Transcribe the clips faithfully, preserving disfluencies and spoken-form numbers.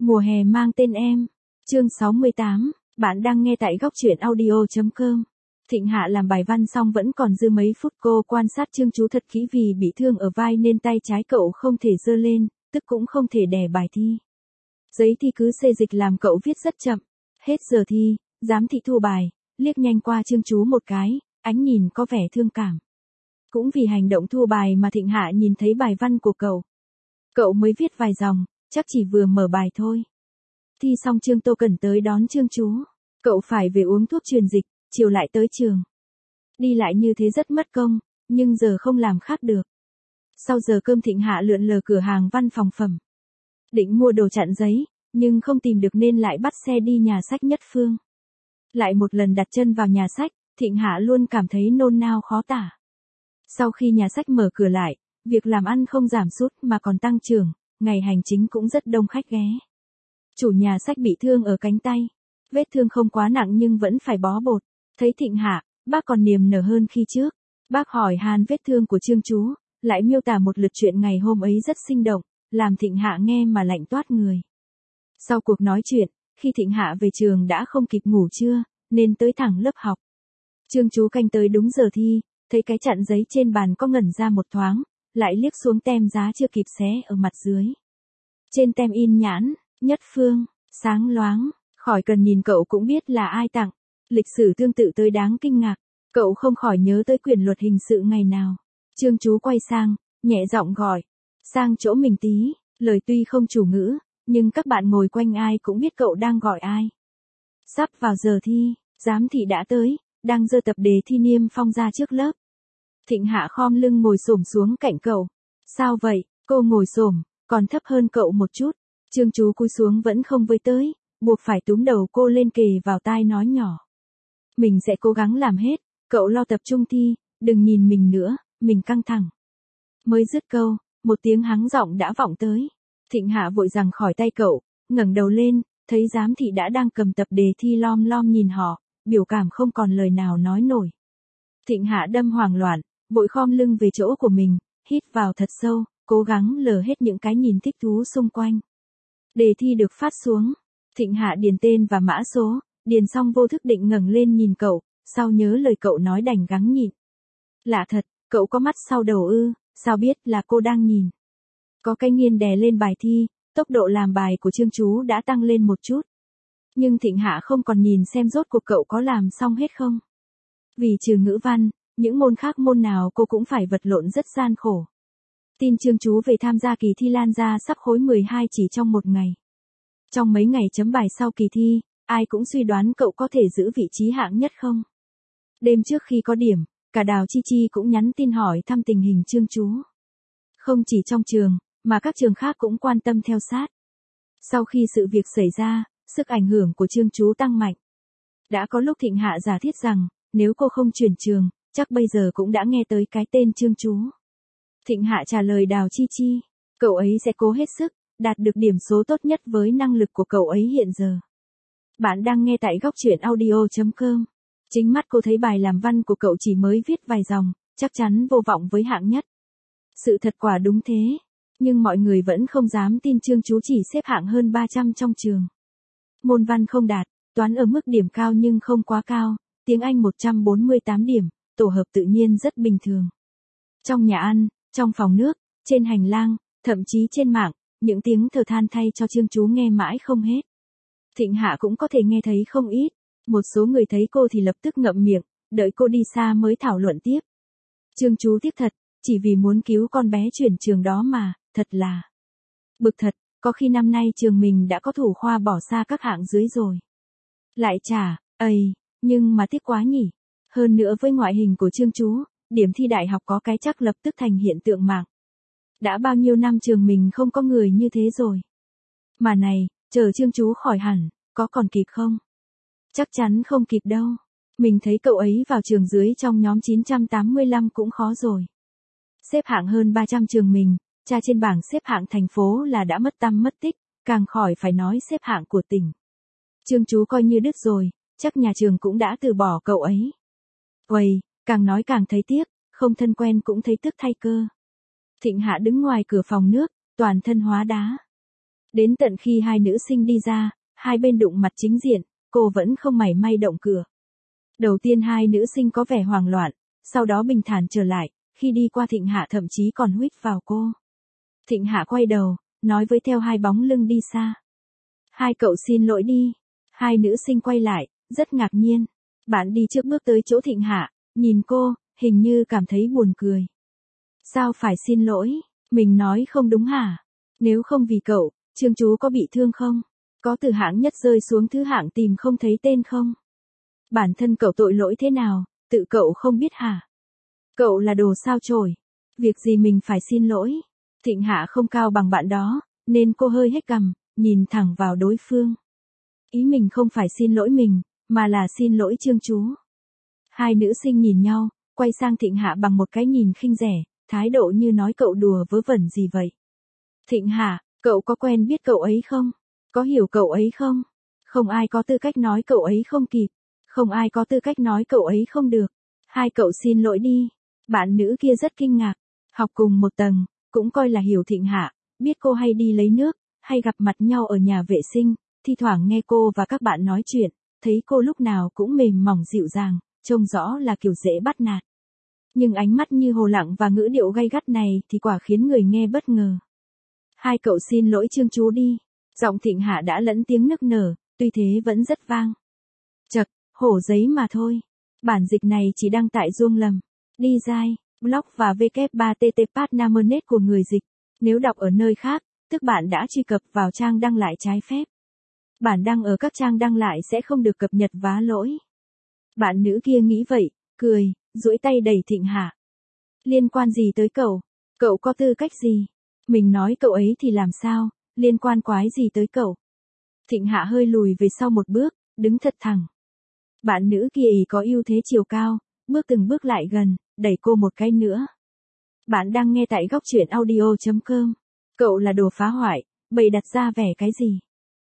Mùa hè mang tên em. Chương sáu mươi tám, bạn đang nghe tại góc truyện audio chấm com. Thịnh Hạ làm bài văn xong vẫn còn dư mấy phút, cô quan sát Trương Chú thật kỹ vì bị thương ở vai nên tay trái cậu không thể giơ lên, tức cũng không thể đè bài thi. Giấy thi cứ xê dịch làm cậu viết rất chậm. Hết giờ thi, giám thị thu bài, liếc nhanh qua Trương Chú một cái, ánh nhìn có vẻ thương cảm. Cũng vì hành động thu bài mà Thịnh Hạ nhìn thấy bài văn của cậu. Cậu mới viết vài dòng, chắc chỉ vừa mở bài thôi. Thi xong Trương Tô Cẩn tới đón Trương Chú. Cậu phải về uống thuốc truyền dịch, chiều lại tới trường. Đi lại như thế rất mất công, nhưng giờ không làm khác được. Sau giờ cơm Thịnh Hạ lượn lờ cửa hàng văn phòng phẩm. Định mua đồ chặn giấy, nhưng không tìm được nên lại bắt xe đi nhà sách Nhất Phương. Lại một lần đặt chân vào nhà sách, Thịnh Hạ luôn cảm thấy nôn nao khó tả. Sau khi nhà sách mở cửa lại, việc làm ăn không giảm sút mà còn tăng trưởng, ngày hành chính cũng rất đông khách ghé. Chủ nhà sách bị thương ở cánh tay. Vết thương không quá nặng nhưng vẫn phải bó bột. Thấy Thịnh Hạ, bác còn niềm nở hơn khi trước. Bác hỏi han vết thương của Trương Chú, lại miêu tả một lượt chuyện ngày hôm ấy rất sinh động, làm Thịnh Hạ nghe mà lạnh toát người. Sau cuộc nói chuyện, khi Thịnh Hạ về trường đã không kịp ngủ trưa, nên tới thẳng lớp học. Trương Chú canh tới đúng giờ thi, thấy cái chặn giấy trên bàn có ngẩn ra một thoáng, lại liếc xuống tem giá chưa kịp xé ở mặt dưới. Trên tem in nhãn, Nhất Phương, sáng loáng, khỏi cần nhìn cậu cũng biết là ai tặng. Lịch sử tương tự tới đáng kinh ngạc, cậu không khỏi nhớ tới quyển luật hình sự ngày nào. Trương Chú quay sang, nhẹ giọng gọi, sang chỗ mình tí, lời tuy không chủ ngữ, nhưng các bạn ngồi quanh ai cũng biết cậu đang gọi ai. Sắp vào giờ thi, giám thị đã tới, đang giơ tập đề thi niêm phong ra trước lớp. Thịnh Hạ khom lưng ngồi xổm xuống cạnh cậu. Sao vậy? Cô ngồi xổm, còn thấp hơn cậu một chút. Trương Chú cúi xuống vẫn không với tới, buộc phải túm đầu cô lên kề vào tai nói nhỏ. Mình sẽ cố gắng làm hết, cậu lo tập trung thi, đừng nhìn mình nữa, mình căng thẳng. Mới dứt câu, một tiếng hắng giọng đã vọng tới. Thịnh Hạ vội giằng khỏi tay cậu, ngẩng đầu lên, thấy giám thị đã đang cầm tập đề thi lom lom nhìn họ, biểu cảm không còn lời nào nói nổi. Thịnh Hạ đâm hoảng loạn, vội khom lưng về chỗ của mình, hít vào thật sâu, cố gắng lờ hết những cái nhìn thích thú xung quanh. Đề thi được phát xuống. Thịnh Hạ điền tên và mã số, điền xong vô thức định ngẩng lên nhìn cậu, sau nhớ lời cậu nói đành gắng nhịn. Lạ thật, cậu có mắt sau đầu ư, sao biết là cô đang nhìn. Có cái nghiêng đè lên bài thi, tốc độ làm bài của Trương Chú đã tăng lên một chút. Nhưng Thịnh Hạ không còn nhìn xem rốt cuộc cậu có làm xong hết không. Vì trừ ngữ văn, những môn khác môn nào cô cũng phải vật lộn rất gian khổ. Tin Trương Chú về tham gia kỳ thi lan ra sắp khối mười hai chỉ trong một ngày. Trong mấy ngày chấm bài sau kỳ thi, ai cũng suy đoán cậu có thể giữ vị trí hạng nhất không. Đêm trước khi có điểm, cả Đào Chi Chi cũng nhắn tin hỏi thăm tình hình Trương Chú. Không chỉ trong trường, mà các trường khác cũng quan tâm theo sát. Sau khi sự việc xảy ra, sức ảnh hưởng của Trương Chú tăng mạnh. Đã có lúc Thịnh Hạ giả thiết rằng, nếu cô không chuyển trường, chắc bây giờ cũng đã nghe tới cái tên Trương Chú. Thịnh Hạ trả lời Đào Chi Chi, cậu ấy sẽ cố hết sức, đạt được điểm số tốt nhất với năng lực của cậu ấy hiện giờ. Bạn đang nghe tại góc truyện audio chấm com. Chính mắt cô thấy bài làm văn của cậu chỉ mới viết vài dòng, chắc chắn vô vọng với hạng nhất. Sự thật quả đúng thế, nhưng mọi người vẫn không dám tin Trương Chú chỉ xếp hạng hơn ba trăm trong trường. Môn văn không đạt, toán ở mức điểm cao nhưng không quá cao, tiếng Anh một trăm bốn mươi tám điểm, tổ hợp tự nhiên rất bình thường. Trong nhà ăn, trong phòng nước, trên hành lang, thậm chí trên mạng, những tiếng thở than thay cho Trương Chú nghe mãi không hết. Thịnh Hạ cũng có thể nghe thấy không ít, một số người thấy cô thì lập tức ngậm miệng, đợi cô đi xa mới thảo luận tiếp. Trương Chú tiếc thật, chỉ vì muốn cứu con bé chuyển trường đó mà, thật là bực thật, có khi năm nay trường mình đã có thủ khoa bỏ xa các hạng dưới rồi. Lại chả, ây, nhưng mà tiếc quá nhỉ. Hơn nữa với ngoại hình của Trương Chú, điểm thi đại học có cái chắc lập tức thành hiện tượng mạng. Đã bao nhiêu năm trường mình không có người như thế rồi. Mà này, chờ Trương Chú khỏi hẳn, có còn kịp không? Chắc chắn không kịp đâu. Mình thấy cậu ấy vào trường dưới trong nhóm chín trăm tám mươi lăm cũng khó rồi. Xếp hạng hơn ba trăm trường mình, tra trên bảng xếp hạng thành phố là đã mất tăm mất tích, càng khỏi phải nói xếp hạng của tỉnh. Trương Chú coi như đứt rồi, chắc nhà trường cũng đã từ bỏ cậu ấy. Uầy, càng nói càng thấy tiếc, không thân quen cũng thấy tức thay cơ. Thịnh Hạ đứng ngoài cửa phòng nước, toàn thân hóa đá. Đến tận khi hai nữ sinh đi ra, hai bên đụng mặt chính diện, cô vẫn không mảy may động cửa. Đầu tiên hai nữ sinh có vẻ hoảng loạn, sau đó bình thản trở lại, khi đi qua Thịnh Hạ thậm chí còn huýt vào cô. Thịnh Hạ quay đầu, nói với theo hai bóng lưng đi xa. Hai cậu xin lỗi đi. Hai nữ sinh quay lại, rất ngạc nhiên. Bạn đi trước bước tới chỗ Thịnh Hạ, nhìn cô, hình như cảm thấy buồn cười. Sao phải xin lỗi, mình nói không đúng hả? Nếu không vì cậu, Trương chú có bị thương không? Có từ hạng nhất rơi xuống thứ hạng tìm không thấy tên không? Bản thân cậu tội lỗi thế nào, tự cậu không biết hả? Cậu là đồ sao chổi. Việc gì mình phải xin lỗi? Thịnh Hạ không cao bằng bạn đó, nên cô hơi hết cằm, nhìn thẳng vào đối phương. Ý mình không phải xin lỗi mình, mà là xin lỗi Trương chú. Hai nữ sinh nhìn nhau, quay sang Thịnh Hạ bằng một cái nhìn khinh rẻ, thái độ như nói cậu đùa vớ vẩn gì vậy. Thịnh Hạ, cậu có quen biết cậu ấy không? Có hiểu cậu ấy không? Không ai có tư cách nói cậu ấy không kịp. Không ai có tư cách nói cậu ấy không được. Hai cậu xin lỗi đi. Bạn nữ kia rất kinh ngạc. Học cùng một tầng, cũng coi là hiểu Thịnh Hạ, biết cô hay đi lấy nước, hay gặp mặt nhau ở nhà vệ sinh, thi thoảng nghe cô và các bạn nói chuyện, thấy cô lúc nào cũng mềm mỏng dịu dàng, trông rõ là kiểu dễ bắt nạt. Nhưng ánh mắt như hồ lặng và ngữ điệu gay gắt này thì quả khiến người nghe bất ngờ. Hai cậu xin lỗi Trương chú đi. Giọng Thịnh Hạ đã lẫn tiếng nức nở, tuy thế vẫn rất vang. Chật, hổ giấy mà thôi. Bản dịch này chỉ đăng tại Duông Lầm, Design, blog và w ba t t partnernet của người dịch. Nếu đọc ở nơi khác, tức bạn đã truy cập vào trang đăng lại trái phép. Bản đăng ở các trang đăng lại sẽ không được cập nhật vá lỗi. Bạn nữ kia nghĩ vậy, cười, duỗi tay đẩy Thịnh Hạ. Liên quan gì tới cậu? Cậu có tư cách gì? Mình nói cậu ấy thì làm sao? Liên quan quái gì tới cậu? Thịnh Hạ hơi lùi về sau một bước, đứng thật thẳng. Bạn nữ kia ý có ưu thế chiều cao, bước từng bước lại gần, đẩy cô một cái nữa. Bạn đang nghe tại góc truyện audio chấm com. Cậu là đồ phá hoại, bày đặt ra vẻ cái gì?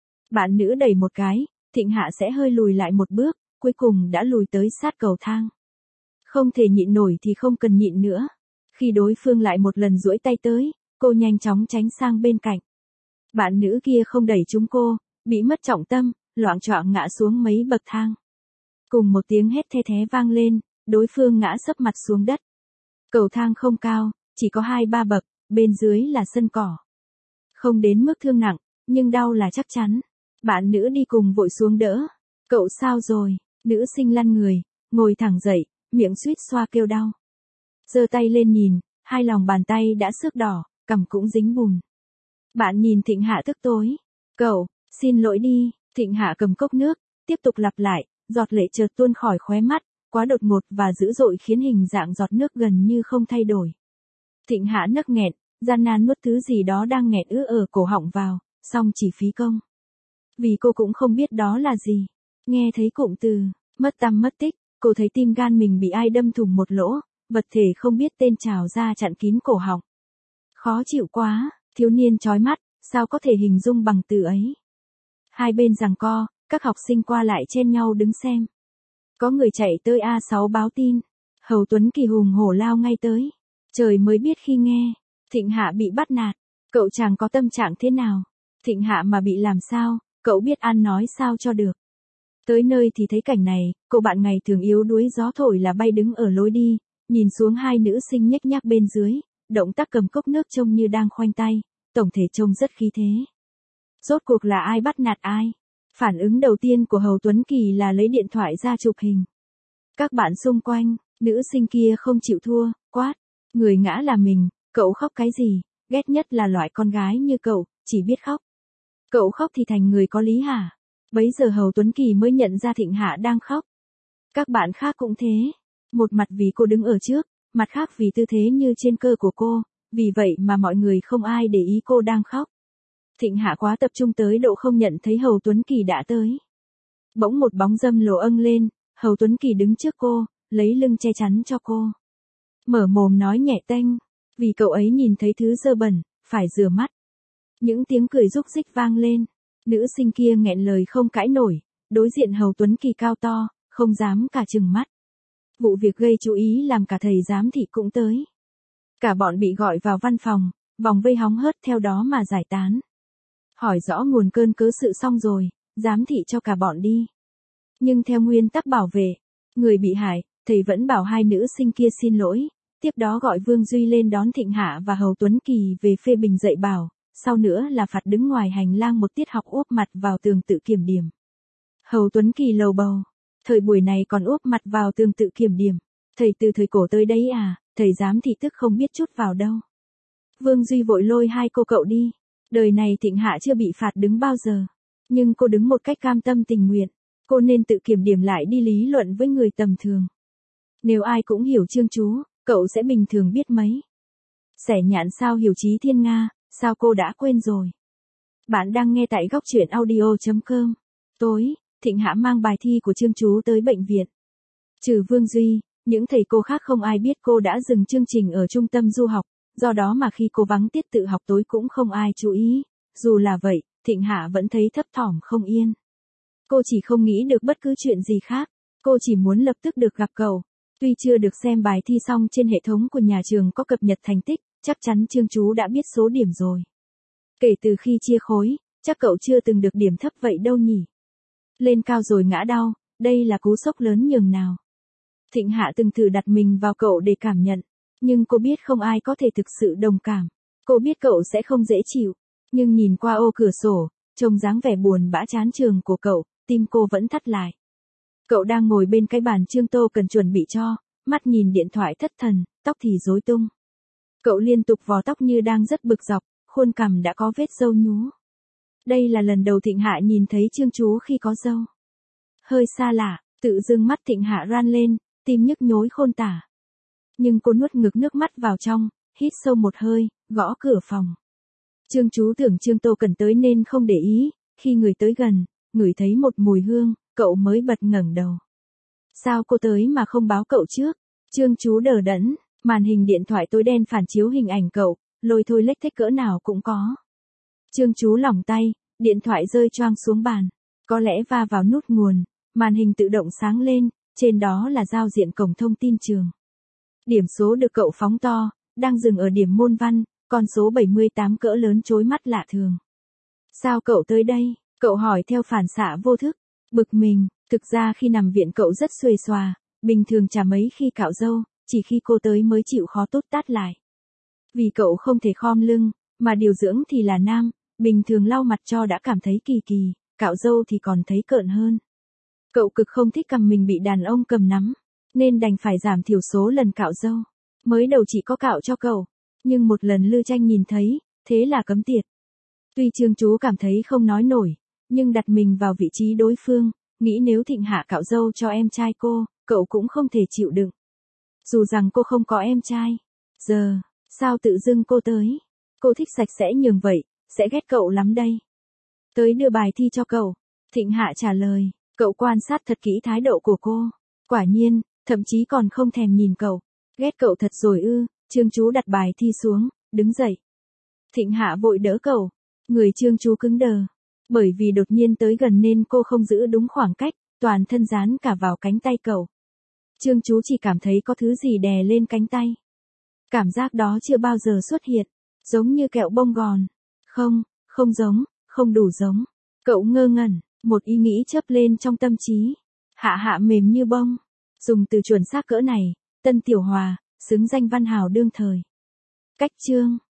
Bạn nữ đẩy một cái, Thịnh Hạ sẽ hơi lùi lại một bước, cuối cùng đã lùi tới sát cầu thang. Không thể nhịn nổi thì không cần nhịn nữa. Khi đối phương lại một lần duỗi tay tới, cô nhanh chóng tránh sang bên cạnh. Bạn nữ kia không đẩy trúng cô, bị mất trọng tâm, loạng choạng ngã xuống mấy bậc thang. Cùng một tiếng hét the thé vang lên, đối phương ngã sấp mặt xuống đất. Cầu thang không cao, chỉ có hai ba bậc, bên dưới là sân cỏ. Không đến mức thương nặng, nhưng đau là chắc chắn. Bạn nữ đi cùng vội xuống đỡ. Cậu sao rồi? Nữ sinh lăn người, ngồi thẳng dậy, miệng suýt xoa kêu đau. Giơ tay lên nhìn, hai lòng bàn tay đã xước đỏ, cằm cũng dính bùn. Bạn nhìn Thịnh Hạ tức tối. Cậu, xin lỗi đi. Thịnh Hạ cầm cốc nước, tiếp tục lặp lại, giọt lệ chợt tuôn khỏi khóe mắt, quá đột ngột và dữ dội khiến hình dạng giọt nước gần như không thay đổi. Thịnh Hạ nấc nghẹn, gian nan nuốt thứ gì đó đang nghẹn ứ ở cổ họng vào, xong chỉ phí công. Vì cô cũng không biết đó là gì. Nghe thấy cụm từ, mất tăm mất tích, cô thấy tim gan mình bị ai đâm thủng một lỗ, vật thể không biết tên trào ra chặn kín cổ họng. Khó chịu quá, thiếu niên chói mắt, sao có thể hình dung bằng từ ấy. Hai bên giằng co, các học sinh qua lại chen nhau đứng xem. Có người chạy tới a sáu báo tin. Hầu Tuấn Kỳ hùng hổ lao ngay tới. Trời mới biết khi nghe, Thịnh Hạ bị bắt nạt. Cậu chàng có tâm trạng thế nào? Thịnh Hạ mà bị làm sao, cậu biết ăn nói sao cho được. Tới nơi thì thấy cảnh này, cô bạn ngày thường yếu đuối gió thổi là bay đứng ở lối đi, nhìn xuống hai nữ sinh nhếch nhác bên dưới, động tác cầm cốc nước trông như đang khoanh tay, tổng thể trông rất khí thế. Rốt cuộc là ai bắt nạt ai? Phản ứng đầu tiên của Hầu Tuấn Kỳ là lấy điện thoại ra chụp hình. Các bạn xung quanh, nữ sinh kia không chịu thua, quát. Người ngã là mình, cậu khóc cái gì? Ghét nhất là loại con gái như cậu, chỉ biết khóc. Cậu khóc thì thành người có lý hả? Bấy giờ Hầu Tuấn Kỳ mới nhận ra Thịnh Hạ đang khóc. Các bạn khác cũng thế. Một mặt vì cô đứng ở trước, mặt khác vì tư thế như trên cơ của cô, vì vậy mà mọi người không ai để ý cô đang khóc. Thịnh Hạ quá tập trung tới độ không nhận thấy Hầu Tuấn Kỳ đã tới. Bỗng một bóng dâm lồ âng lên, Hầu Tuấn Kỳ đứng trước cô, lấy lưng che chắn cho cô. Mở mồm nói nhẹ tênh, vì cậu ấy nhìn thấy thứ dơ bẩn, phải rửa mắt. Những tiếng cười rúc rích vang lên, nữ sinh kia nghẹn lời không cãi nổi, đối diện Hầu Tuấn Kỳ cao to, không dám cả chừng mắt. Vụ việc gây chú ý làm cả thầy giám thị cũng tới. Cả bọn bị gọi vào văn phòng, vòng vây hóng hớt theo đó mà giải tán. hỏi rõ nguồn cơn cớ sự xong rồi, giám thị cho cả bọn đi. Nhưng theo nguyên tắc bảo vệ người bị hại, thầy vẫn bảo hai nữ sinh kia xin lỗi, tiếp đó gọi Vương Duy lên đón Thịnh Hạ và Hầu Tuấn Kỳ về phê bình dạy bảo, sau nữa là phạt đứng ngoài hành lang một tiết học úp mặt vào tường tự kiểm điểm. Hầu Tuấn Kỳ lầu bầu, thời buổi này còn úp mặt vào tường tự kiểm điểm, thầy từ thời cổ tới đấy à, thầy dám thì tức không biết chút vào đâu. Vương Duy vội lôi hai cô cậu đi, đời này Thịnh Hạ chưa bị phạt đứng bao giờ, nhưng cô đứng một cách cam tâm tình nguyện, cô nên tự kiểm điểm lại đi lý luận với người tầm thường. Nếu ai cũng hiểu Trương Chú, cậu sẽ bình thường biết mấy. Xẻ nhạn sao hiểu Chí Thiên Nga, sao cô đã quên rồi. Bạn đang nghe tại góc truyện audio chấm com. Tối, Thịnh Hạ mang bài thi của Trương Chú tới bệnh viện. Trừ Vương Duy, những thầy cô khác không ai biết cô đã dừng chương trình ở trung tâm du học, do đó mà khi cô vắng tiết tự học tối cũng không ai chú ý. Dù là vậy, Thịnh Hạ vẫn thấy thấp thỏm không yên. Cô chỉ không nghĩ được bất cứ chuyện gì khác, cô chỉ muốn lập tức được gặp cậu. Tuy chưa được xem bài thi xong trên hệ thống của nhà trường có cập nhật thành tích, chắc chắn Trương Chú đã biết số điểm rồi. Kể từ khi chia khối, chắc cậu chưa từng được điểm thấp vậy đâu nhỉ. Lên cao rồi ngã đau, đây là cú sốc lớn nhường nào. Thịnh Hạ từng thử đặt mình vào cậu để cảm nhận, nhưng cô biết không ai có thể thực sự đồng cảm. Cô biết cậu sẽ không dễ chịu, nhưng nhìn qua ô cửa sổ, trông dáng vẻ buồn bã chán trường của cậu, tim cô vẫn thắt lại. Cậu đang ngồi bên cái bàn Trương Tô cần chuẩn bị cho, mắt nhìn điện thoại thất thần, tóc thì rối tung. Cậu liên tục vò tóc như đang rất bực dọc, khuôn cằm đã có vết râu nhú. Đây là lần đầu Thịnh Hạ nhìn thấy Trương Chú khi có râu. Hơi xa lạ, tự dưng mắt Thịnh Hạ ran lên, tim nhức nhối khôn tả. Nhưng cô nuốt ngực nước mắt vào trong, hít sâu một hơi, gõ cửa phòng. Trương Chú tưởng Trương Tô cần tới nên không để ý, khi người tới gần, ngửi thấy một mùi hương, cậu mới bật ngẩng đầu. Sao cô tới mà không báo cậu trước? Trương Chú đờ đẫn, màn hình điện thoại tối đen phản chiếu hình ảnh cậu, lôi thôi lếch thếch cỡ nào cũng có. Trương Chú lỏng tay, điện thoại rơi choang xuống bàn, có lẽ va vào nút nguồn, màn hình tự động sáng lên, trên đó là giao diện cổng thông tin trường. Điểm số được cậu phóng to, đang dừng ở điểm môn văn, con số bảy mươi tám cỡ lớn chói mắt lạ thường. Sao cậu tới đây? Cậu hỏi theo phản xạ vô thức, bực mình, thực ra khi nằm viện cậu rất xuề xòa, bình thường chả mấy khi cạo râu, chỉ khi cô tới mới chịu khó tốt tát lại. Vì cậu không thể khom lưng, mà điều dưỡng thì là nam, bình thường lau mặt cho đã cảm thấy kỳ kỳ, cạo râu thì còn thấy cợn hơn. Cậu cực không thích cầm mình bị đàn ông cầm nắm, nên đành phải giảm thiểu số lần cạo râu. Mới đầu chỉ có cạo cho cậu, nhưng một lần Lư Tranh nhìn thấy, thế là cấm tiệt. Tuy Trương Chú cảm thấy không nói nổi, nhưng đặt mình vào vị trí đối phương, nghĩ nếu Thịnh Hạ cạo râu cho em trai cô, cậu cũng không thể chịu đựng. Dù rằng cô không có em trai. Giờ, sao tự dưng cô tới? Cô thích sạch sẽ nhường vậy, sẽ ghét cậu lắm đây. Tới đưa bài thi cho cậu. Thịnh Hạ trả lời, cậu quan sát thật kỹ thái độ của cô. Quả nhiên, thậm chí còn không thèm nhìn cậu. Ghét cậu thật rồi ư? Trương Chú đặt bài thi xuống, đứng dậy. Thịnh Hạ vội đỡ cậu. Người Trương Chú cứng đờ. Bởi vì đột nhiên tới gần nên cô không giữ đúng khoảng cách, toàn thân dán cả vào cánh tay cậu. Trương Chú chỉ cảm thấy có thứ gì đè lên cánh tay. Cảm giác đó chưa bao giờ xuất hiện, giống như kẹo bông gòn. Không, không giống, không đủ giống. Cậu ngơ ngẩn, một ý nghĩ chớp lên trong tâm trí. Hạ Hạ mềm như bông. Dùng từ chuẩn xác cỡ này, Tân Tiểu Hòa, xứng danh văn hào đương thời. Cách chương